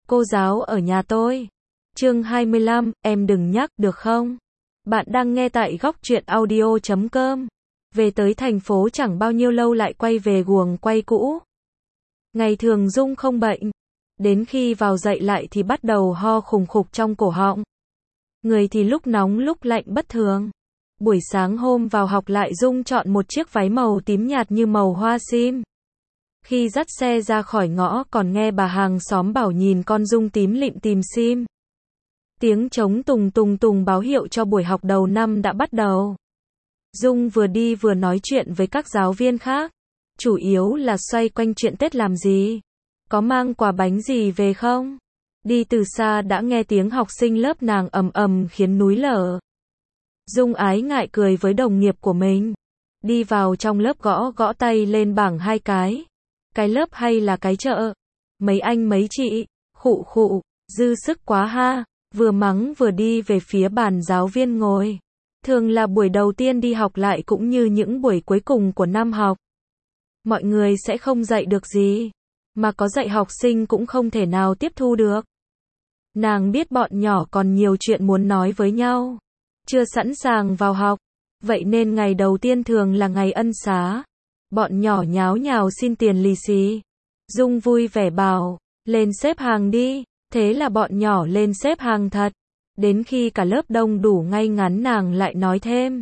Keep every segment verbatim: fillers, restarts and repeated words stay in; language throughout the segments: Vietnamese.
cô giáo ở nhà tôi. Chương hai mươi lăm, em đừng nhắc, được không? Bạn đang nghe tại góc truyện audio chấm com. Về tới thành phố chẳng bao nhiêu lâu lại quay về guồng quay cũ. Ngày thường Dung không bệnh. Đến khi vào dậy lại thì bắt đầu ho khùng khục trong cổ họng. Người thì lúc nóng lúc lạnh bất thường. Buổi sáng hôm vào học lại Dung chọn một chiếc váy màu tím nhạt như màu hoa sim. Khi dắt xe ra khỏi ngõ còn nghe bà hàng xóm bảo nhìn con Dung tím lịm tìm sim. Tiếng trống tùng tùng tùng báo hiệu cho buổi học đầu năm đã bắt đầu. Dung vừa đi vừa nói chuyện với các giáo viên khác. Chủ yếu là xoay quanh chuyện Tết làm gì? Có mang quà bánh gì về không? Đi từ xa đã nghe tiếng học sinh lớp nàng ầm ầm khiến núi lở. Dung ái ngại cười với đồng nghiệp của mình. Đi vào trong lớp gõ gõ tay lên bảng hai cái. Cái lớp hay là cái chợ? Mấy anh mấy chị? Khụ khụ, dư sức quá ha. Vừa mắng vừa đi về phía bàn giáo viên ngồi. Thường là buổi đầu tiên đi học lại cũng như những buổi cuối cùng của năm học. Mọi người sẽ không dạy được gì. Mà có dạy học sinh cũng không thể nào tiếp thu được. Nàng biết bọn nhỏ còn nhiều chuyện muốn nói với nhau. Chưa sẵn sàng vào học. Vậy nên ngày đầu tiên thường là ngày ân xá. Bọn nhỏ nháo nhào xin tiền lì xì. Dung vui vẻ bảo, lên xếp hàng đi. Thế là bọn nhỏ lên xếp hàng thật. Đến khi cả lớp đông đủ ngay ngắn nàng lại nói thêm.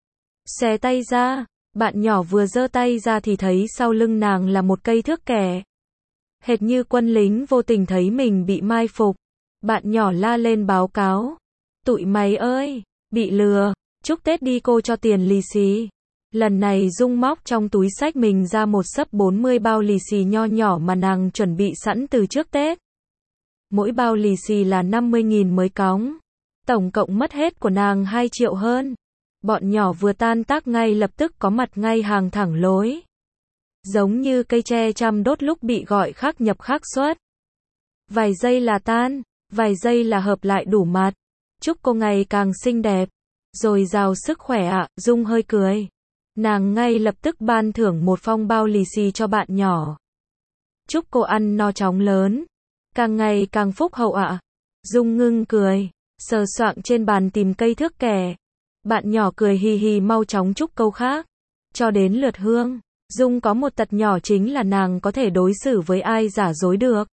Xòe tay ra. Bạn nhỏ vừa giơ tay ra thì thấy sau lưng nàng là một cây thước kẻ. Hệt như quân lính vô tình thấy mình bị mai phục. Bạn nhỏ la lên báo cáo. Tụi mày ơi, bị lừa. Chúc Tết đi cô cho tiền lì xì. Lần này Dung móc trong túi xách mình ra một xấp bốn mươi bao lì xì nho nhỏ mà nàng chuẩn bị sẵn từ trước Tết. Mỗi bao lì xì là năm mươi nghìn mới cóng. Tổng cộng mất hết của nàng hai triệu hơn. Bọn nhỏ vừa tan tác ngay lập tức có mặt ngay hàng thẳng lối. Giống như cây tre chăm đốt lúc bị gọi khác nhập khác xuất. Vài giây là tan, vài giây là hợp lại đủ mặt. Chúc cô ngày càng xinh đẹp. Rồi giàu sức khỏe ạ, à, Dung hơi cười. Nàng ngay lập tức ban thưởng một phong bao lì xì cho bạn nhỏ. Chúc cô ăn no chóng lớn. Càng ngày càng phúc hậu ạ. À. Dung ngưng cười, sờ soạng trên bàn tìm cây thước kẻ. Bạn nhỏ cười hì hì mau chóng chúc câu khác. Cho đến lượt Hương. Dung có một tật nhỏ chính là nàng có thể đối xử với ai giả dối được.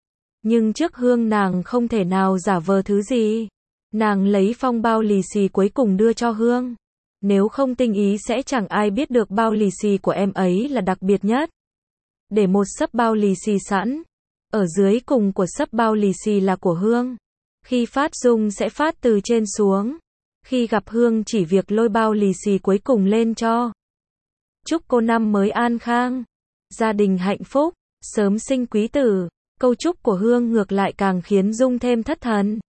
Nhưng trước Hương nàng không thể nào giả vờ thứ gì. Nàng lấy phong bao lì xì cuối cùng đưa cho Hương. Nếu không tinh ý sẽ chẳng ai biết được bao lì xì của em ấy là đặc biệt nhất. Để một xấp bao lì xì sẵn. Ở dưới cùng của xấp bao lì xì là của Hương. Khi phát Dung sẽ phát từ trên xuống. Khi gặp Hương chỉ việc lôi bao lì xì cuối cùng lên cho. Chúc cô năm mới an khang. Gia đình hạnh phúc. Sớm sinh quý tử. Câu chúc của Hương ngược lại càng khiến Dung thêm thất thần.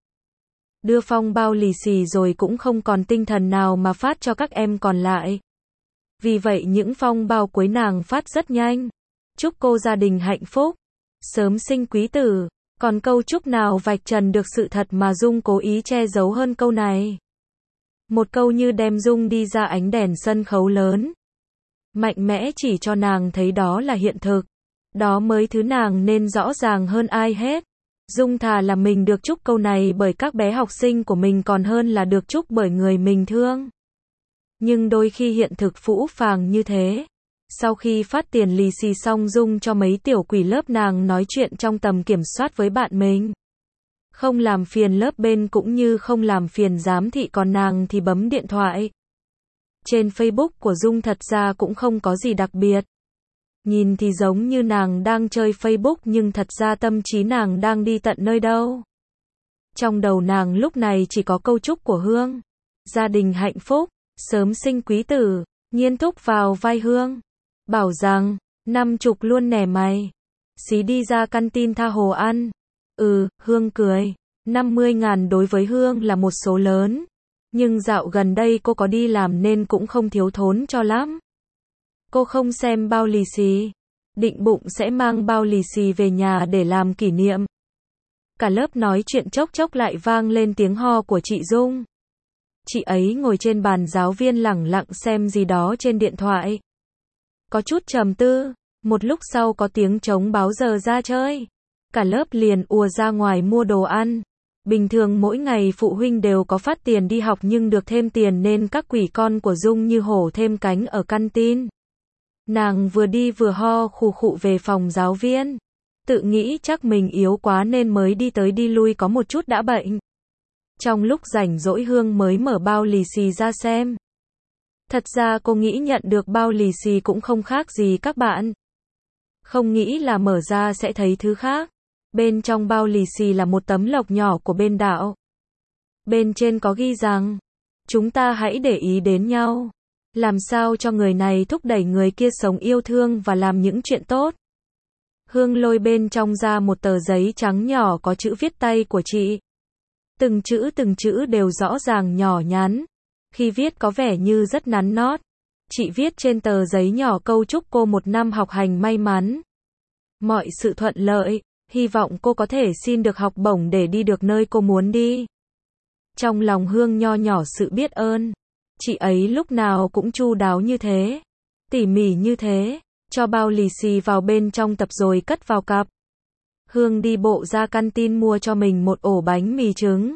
Đưa phong bao lì xì rồi cũng không còn tinh thần nào mà phát cho các em còn lại. Vì vậy những phong bao cuối nàng phát rất nhanh. Chúc cô gia đình hạnh phúc. Sớm sinh quý tử. Còn câu chúc nào vạch trần được sự thật mà Dung cố ý che giấu hơn câu này. Một câu như đem Dung đi ra ánh đèn sân khấu lớn. Mạnh mẽ chỉ cho nàng thấy đó là hiện thực. Đó mới thứ nàng nên rõ ràng hơn ai hết. Dung thà là mình được chúc câu này bởi các bé học sinh của mình còn hơn là được chúc bởi người mình thương. Nhưng đôi khi hiện thực phũ phàng như thế. Sau khi phát tiền lì xì xong Dung cho mấy tiểu quỷ lớp nàng nói chuyện trong tầm kiểm soát với bạn mình. Không làm phiền lớp bên cũng như không làm phiền giám thị còn nàng thì bấm điện thoại. Trên Facebook của Dung thật ra cũng không có gì đặc biệt. Nhìn thì giống như nàng đang chơi Facebook nhưng thật ra tâm trí nàng đang đi tận nơi đâu. Trong đầu nàng lúc này chỉ có câu chúc của Hương. Gia đình hạnh phúc, sớm sinh quý tử, Nhiên thúc vào vai Hương. Bảo rằng, năm chục luôn nè mày. Xí đi ra căn tin tha hồ ăn. Ừ, Hương cười. năm mươi ngàn đối với Hương là một số lớn. Nhưng dạo gần đây cô có đi làm nên cũng không thiếu thốn cho lắm. Cô không xem bao lì xì. Định bụng sẽ mang bao lì xì về nhà để làm kỷ niệm. Cả lớp nói chuyện chốc chốc lại vang lên tiếng ho của chị Dung. Chị ấy ngồi trên bàn giáo viên lẳng lặng xem gì đó trên điện thoại. Có chút trầm tư. Một lúc sau có tiếng trống báo giờ ra chơi. Cả lớp liền ùa ra ngoài mua đồ ăn. Bình thường mỗi ngày phụ huynh đều có phát tiền đi học nhưng được thêm tiền nên các quỷ con của Dung như hổ thêm cánh ở căn tin. Nàng vừa đi vừa ho khù khụ về phòng giáo viên. Tự nghĩ chắc mình yếu quá nên mới đi tới đi lui có một chút đã bệnh. Trong lúc rảnh rỗi Hương mới mở bao lì xì ra xem. Thật ra cô nghĩ nhận được bao lì xì cũng không khác gì các bạn. Không nghĩ là mở ra sẽ thấy thứ khác. Bên trong bao lì xì là một tấm lộc nhỏ của bên đạo. Bên trên có ghi rằng, chúng ta hãy để ý đến nhau. Làm sao cho người này thúc đẩy người kia sống yêu thương và làm những chuyện tốt. Hương lôi bên trong ra một tờ giấy trắng nhỏ có chữ viết tay của chị. Từng chữ từng chữ đều rõ ràng nhỏ nhắn. Khi viết có vẻ như rất nắn nót. Chị viết trên tờ giấy nhỏ câu chúc cô một năm học hành may mắn. Mọi sự thuận lợi. Hy vọng cô có thể xin được học bổng để đi được nơi cô muốn đi. Trong lòng Hương nho nhỏ sự biết ơn. Chị ấy lúc nào cũng chu đáo như thế. Tỉ mỉ như thế. Cho bao lì xì vào bên trong tập rồi cất vào cặp. Hương đi bộ ra căn tin mua cho mình một ổ bánh mì trứng.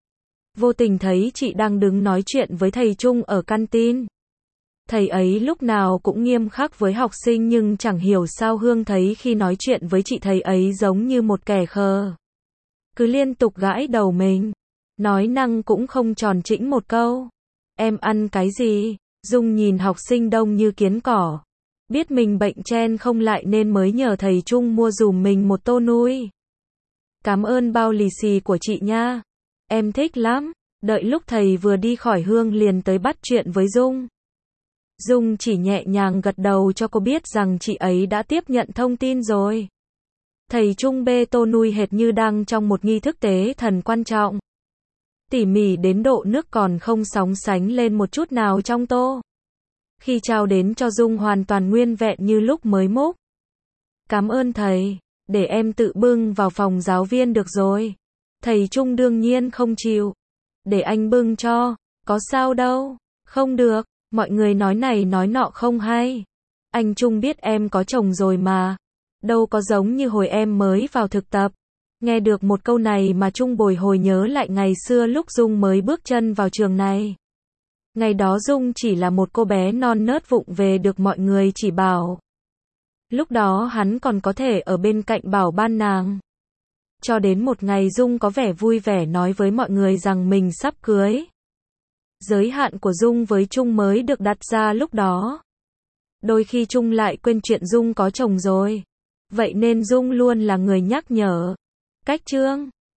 Vô tình thấy chị đang đứng nói chuyện với thầy Trung ở căn tin. Thầy ấy lúc nào cũng nghiêm khắc với học sinh nhưng chẳng hiểu sao Hương thấy khi nói chuyện với chị thầy ấy giống như một kẻ khờ. Cứ liên tục gãi đầu mình. Nói năng cũng không tròn trĩnh một câu. Em ăn cái gì? Dung nhìn học sinh đông như kiến cỏ. Biết mình bệnh chen không lại nên mới nhờ thầy Trung mua dùm mình một tô nuôi. Cảm ơn bao lì xì của chị nha. Em thích lắm. Đợi lúc thầy vừa đi khỏi Hương liền tới bắt chuyện với Dung. Dung chỉ nhẹ nhàng gật đầu cho cô biết rằng chị ấy đã tiếp nhận thông tin rồi. Thầy Trung bê tô nuôi hệt như đang trong một nghi thức tế thần quan trọng. Tỉ mỉ đến độ nước còn không sóng sánh lên một chút nào trong tô. Khi trao đến cho Dung hoàn toàn nguyên vẹn như lúc mới múc. Cảm ơn thầy, để em tự bưng vào phòng giáo viên được rồi. Thầy Trung đương nhiên không chịu. Để anh bưng cho, có sao đâu, không được. Mọi người nói này nói nọ không hay. Anh Trung biết em có chồng rồi mà. Đâu có giống như hồi em mới vào thực tập. Nghe được một câu này mà Trung bồi hồi nhớ lại ngày xưa lúc Dung mới bước chân vào trường này. Ngày đó Dung chỉ là một cô bé non nớt vụng về được mọi người chỉ bảo. Lúc đó hắn còn có thể ở bên cạnh bảo ban nàng. Cho đến một ngày Dung có vẻ vui vẻ nói với mọi người rằng mình sắp cưới. Giới hạn của Dung với Trung mới được đặt ra lúc đó. Đôi khi Trung lại quên chuyện Dung có chồng rồi. Vậy nên Dung luôn là người nhắc nhở. Cách chương